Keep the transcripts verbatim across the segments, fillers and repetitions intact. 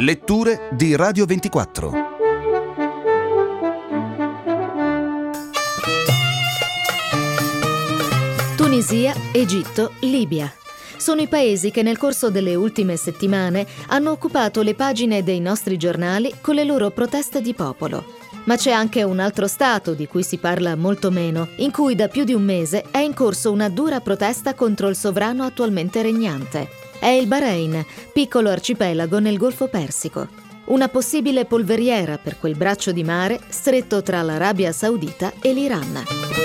Letture di Radio ventiquattro. Tunisia, Egitto, Libia. Sono i paesi che nel corso delle ultime settimane hanno occupato le pagine dei nostri giornali con le loro proteste di popolo. Ma c'è anche un altro stato di cui si parla molto meno, in cui da più di un mese è in corso una dura protesta contro il sovrano attualmente regnante. È il Bahrain, piccolo arcipelago nel Golfo Persico. Una possibile polveriera per quel braccio di mare stretto tra l'Arabia Saudita e l'Iran.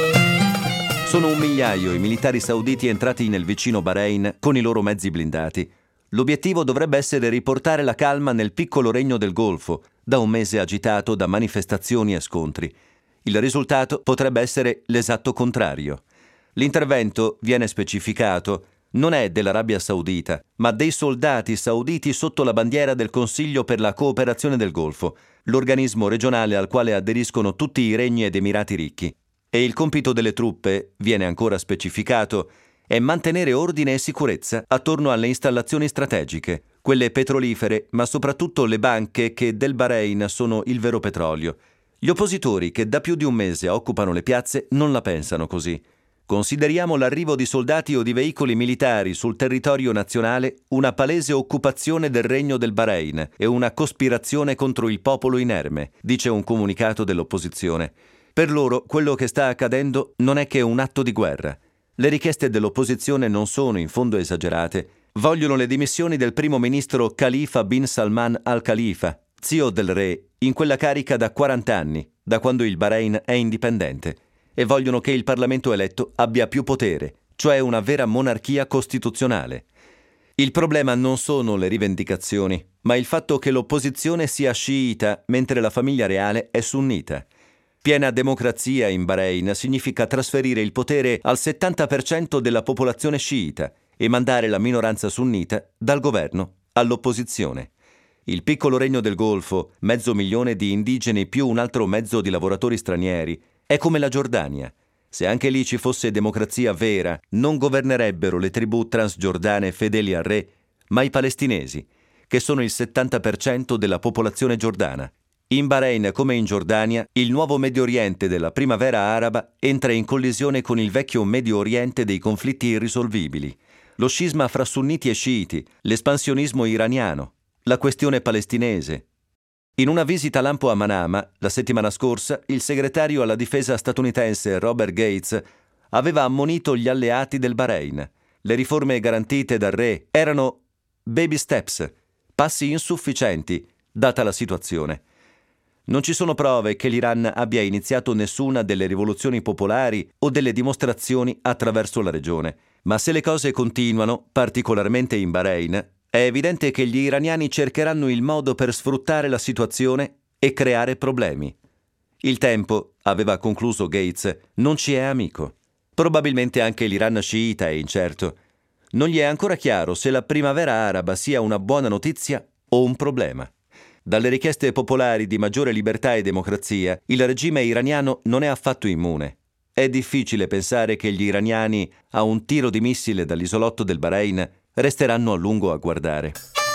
Sono un migliaio i militari sauditi entrati nel vicino Bahrain con i loro mezzi blindati. L'obiettivo dovrebbe essere riportare la calma nel piccolo regno del Golfo, da un mese agitato da manifestazioni e scontri. Il risultato potrebbe essere l'esatto contrario. L'intervento, viene specificato, non è dell'Arabia Saudita, ma dei soldati sauditi sotto la bandiera del Consiglio per la cooperazione del Golfo, l'organismo regionale al quale aderiscono tutti i regni ed emirati ricchi. E il compito delle truppe, viene ancora specificato, è mantenere ordine e sicurezza attorno alle installazioni strategiche, quelle petrolifere, ma soprattutto le banche che del Bahrain sono il vero petrolio. Gli oppositori che da più di un mese occupano le piazze non la pensano così. Consideriamo l'arrivo di soldati o di veicoli militari sul territorio nazionale una palese occupazione del regno del Bahrain e una cospirazione contro il popolo inerme, dice un comunicato dell'opposizione. Per loro quello che sta accadendo non è che un atto di guerra. Le richieste dell'opposizione non sono in fondo esagerate. Vogliono le dimissioni del primo ministro Khalifa bin Salman al-Khalifa, zio del re, in quella carica da quaranta anni, da quando il Bahrain è indipendente. E vogliono che il Parlamento eletto abbia più potere, cioè una vera monarchia costituzionale. Il problema non sono le rivendicazioni, ma il fatto che l'opposizione sia sciita mentre la famiglia reale è sunnita. Piena democrazia in Bahrain significa trasferire il potere al settanta per cento della popolazione sciita e mandare la minoranza sunnita dal governo all'opposizione. Il piccolo regno del Golfo, mezzo milione di indigeni più un altro mezzo di lavoratori stranieri, è come la Giordania. Se anche lì ci fosse democrazia vera, non governerebbero le tribù transgiordane fedeli al re, ma i palestinesi, che sono il settanta per cento della popolazione giordana. In Bahrain, come in Giordania, il nuovo Medio Oriente della primavera araba entra in collisione con il vecchio Medio Oriente dei conflitti irrisolvibili. Lo scisma fra sunniti e sciiti, l'espansionismo iraniano, la questione palestinese. In una visita lampo a Manama, la settimana scorsa, il segretario alla difesa statunitense Robert Gates aveva ammonito gli alleati del Bahrain. Le riforme garantite dal re erano baby steps, passi insufficienti, data la situazione. Non ci sono prove che l'Iran abbia iniziato nessuna delle rivoluzioni popolari o delle dimostrazioni attraverso la regione, ma se le cose continuano, particolarmente in Bahrain, è evidente che gli iraniani cercheranno il modo per sfruttare la situazione e creare problemi. Il tempo, aveva concluso Gates, non ci è amico. Probabilmente anche l'Iran sciita è incerto. Non gli è ancora chiaro se la primavera araba sia una buona notizia o un problema. Dalle richieste popolari di maggiore libertà e democrazia, il regime iraniano non è affatto immune. È difficile pensare che gli iraniani, a un tiro di missile dall'isolotto del Bahrain, resteranno a lungo a guardare.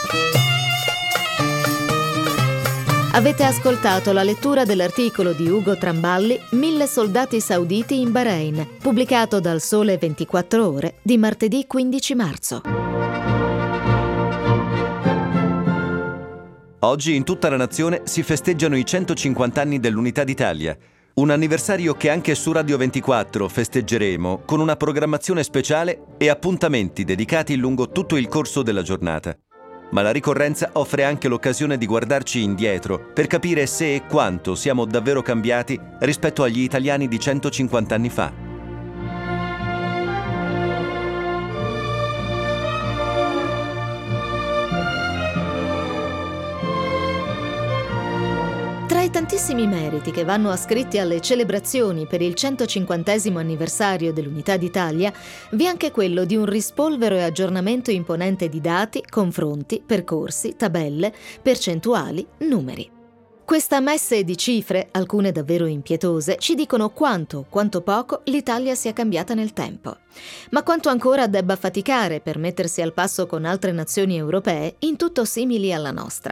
Avete ascoltato la lettura dell'articolo di Ugo Tramballi Mille soldati sauditi in Bahrain, pubblicato dal Sole ventiquattro Ore di martedì quindici marzo. Oggi in tutta la nazione si festeggiano i centocinquanta anni dell'Unità d'Italia, un anniversario che anche su Radio ventiquattro festeggeremo con una programmazione speciale e appuntamenti dedicati lungo tutto il corso della giornata. Ma la ricorrenza offre anche l'occasione di guardarci indietro per capire se e quanto siamo davvero cambiati rispetto agli italiani di centocinquanta anni fa. Tra i tantissimi meriti che vanno ascritti alle celebrazioni per il centocinquantesimo anniversario dell'Unità d'Italia, vi è anche quello di un rispolvero e aggiornamento imponente di dati, confronti, percorsi, tabelle, percentuali, numeri. Questa messe di cifre, alcune davvero impietose, ci dicono quanto, quanto poco l'Italia sia cambiata nel tempo, ma quanto ancora debba faticare per mettersi al passo con altre nazioni europee in tutto simili alla nostra.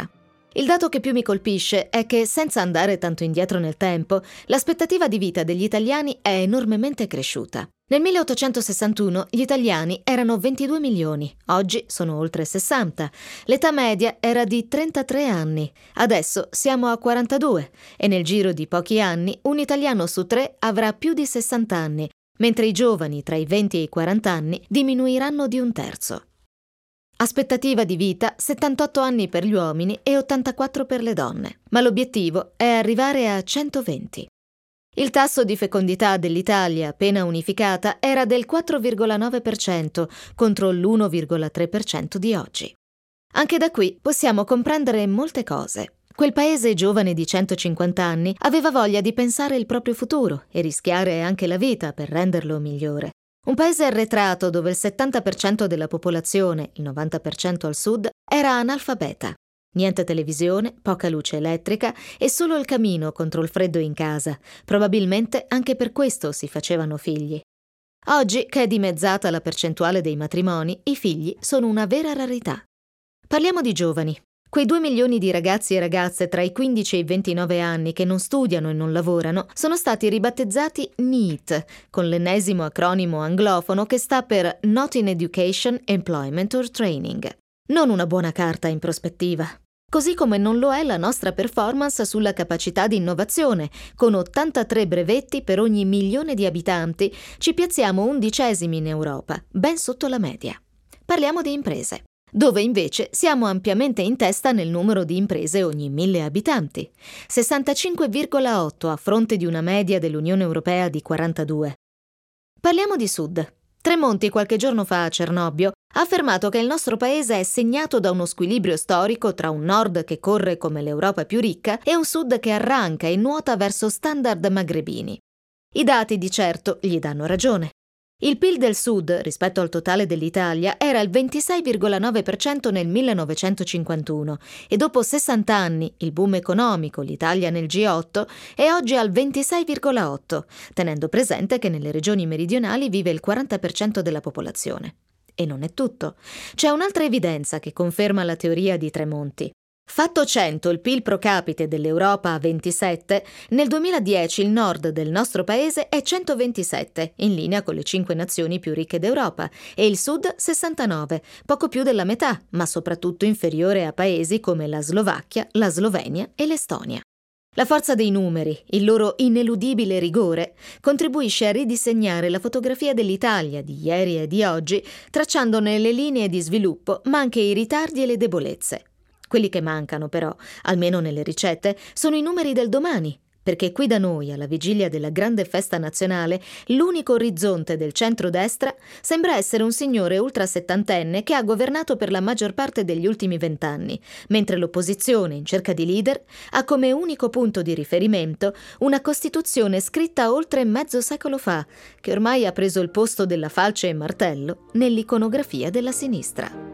Il dato che più mi colpisce è che, senza andare tanto indietro nel tempo, l'aspettativa di vita degli italiani è enormemente cresciuta. Nel milleottocentosessantuno gli italiani erano ventidue milioni, oggi sono oltre sessanta. L'età media era di trentatré anni, adesso siamo a quarantadue e nel giro di pochi anni un italiano su tre avrà più di sessanta anni, mentre i giovani tra i venti e i quaranta anni diminuiranno di un terzo. Aspettativa di vita settantotto anni per gli uomini e ottantaquattro per le donne, ma l'obiettivo è arrivare a centoventi. Il tasso di fecondità dell'Italia appena unificata era del quattro virgola nove per cento contro l'uno virgola tre per cento di oggi. Anche da qui possiamo comprendere molte cose. Quel paese giovane di centocinquanta anni aveva voglia di pensare il proprio futuro e rischiare anche la vita per renderlo migliore. Un paese arretrato dove il settanta per cento della popolazione, il novanta per cento al sud, era analfabeta. Niente televisione, poca luce elettrica e solo il camino contro il freddo in casa. Probabilmente anche per questo si facevano figli. Oggi, che è dimezzata la percentuale dei matrimoni, i figli sono una vera rarità. Parliamo di giovani. Quei due milioni di ragazzi e ragazze tra i quindici e i ventinove anni che non studiano e non lavorano sono stati ribattezzati NEET, con l'ennesimo acronimo anglofono che sta per Not in Education, Employment or Training. Non una buona carta in prospettiva. Così come non lo è la nostra performance sulla capacità di innovazione. Con ottantatré brevetti per ogni milione di abitanti ci piazziamo undicesimi in Europa, ben sotto la media. Parliamo di imprese, dove invece siamo ampiamente in testa nel numero di imprese ogni mille abitanti, sessantacinque virgola otto a fronte di una media dell'Unione Europea di quarantadue. Parliamo di Sud. Tremonti qualche giorno fa a Cernobbio ha affermato che il nostro paese è segnato da uno squilibrio storico tra un nord che corre come l'Europa più ricca e un sud che arranca e nuota verso standard magrebini. I dati di certo gli danno ragione. Il P I L del Sud, rispetto al totale dell'Italia, era il ventisei virgola nove per cento nel millenovecentocinquantuno e dopo sessanta anni, il boom economico, l'Italia nel G otto, è oggi al ventisei virgola otto, tenendo presente che nelle regioni meridionali vive il quaranta per cento della popolazione. E non è tutto. C'è un'altra evidenza che conferma la teoria di Tremonti. Fatto cento il P I L pro capite dell'Europa a ventisette, nel duemiladieci il nord del nostro paese è centoventisette, in linea con le cinque nazioni più ricche d'Europa, e il sud sessantanove, poco più della metà, ma soprattutto inferiore a paesi come la Slovacchia, la Slovenia e l'Estonia. La forza dei numeri, il loro ineludibile rigore, contribuisce a ridisegnare la fotografia dell'Italia di ieri e di oggi, tracciandone le linee di sviluppo, ma anche i ritardi e le debolezze. Quelli che mancano, però, almeno nelle ricette, sono i numeri del domani, perché qui da noi, alla vigilia della grande festa nazionale, l'unico orizzonte del centrodestra sembra essere un signore ultrasettantenne che ha governato per la maggior parte degli ultimi vent'anni, mentre l'opposizione, in cerca di leader, ha come unico punto di riferimento una Costituzione scritta oltre mezzo secolo fa, che ormai ha preso il posto della falce e martello nell'iconografia della sinistra.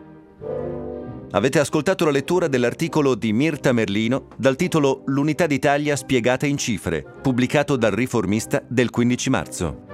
Avete ascoltato la lettura dell'articolo di Mirta Merlino dal titolo L'Unità d'Italia spiegata in cifre, pubblicato dal Riformista del quindici marzo.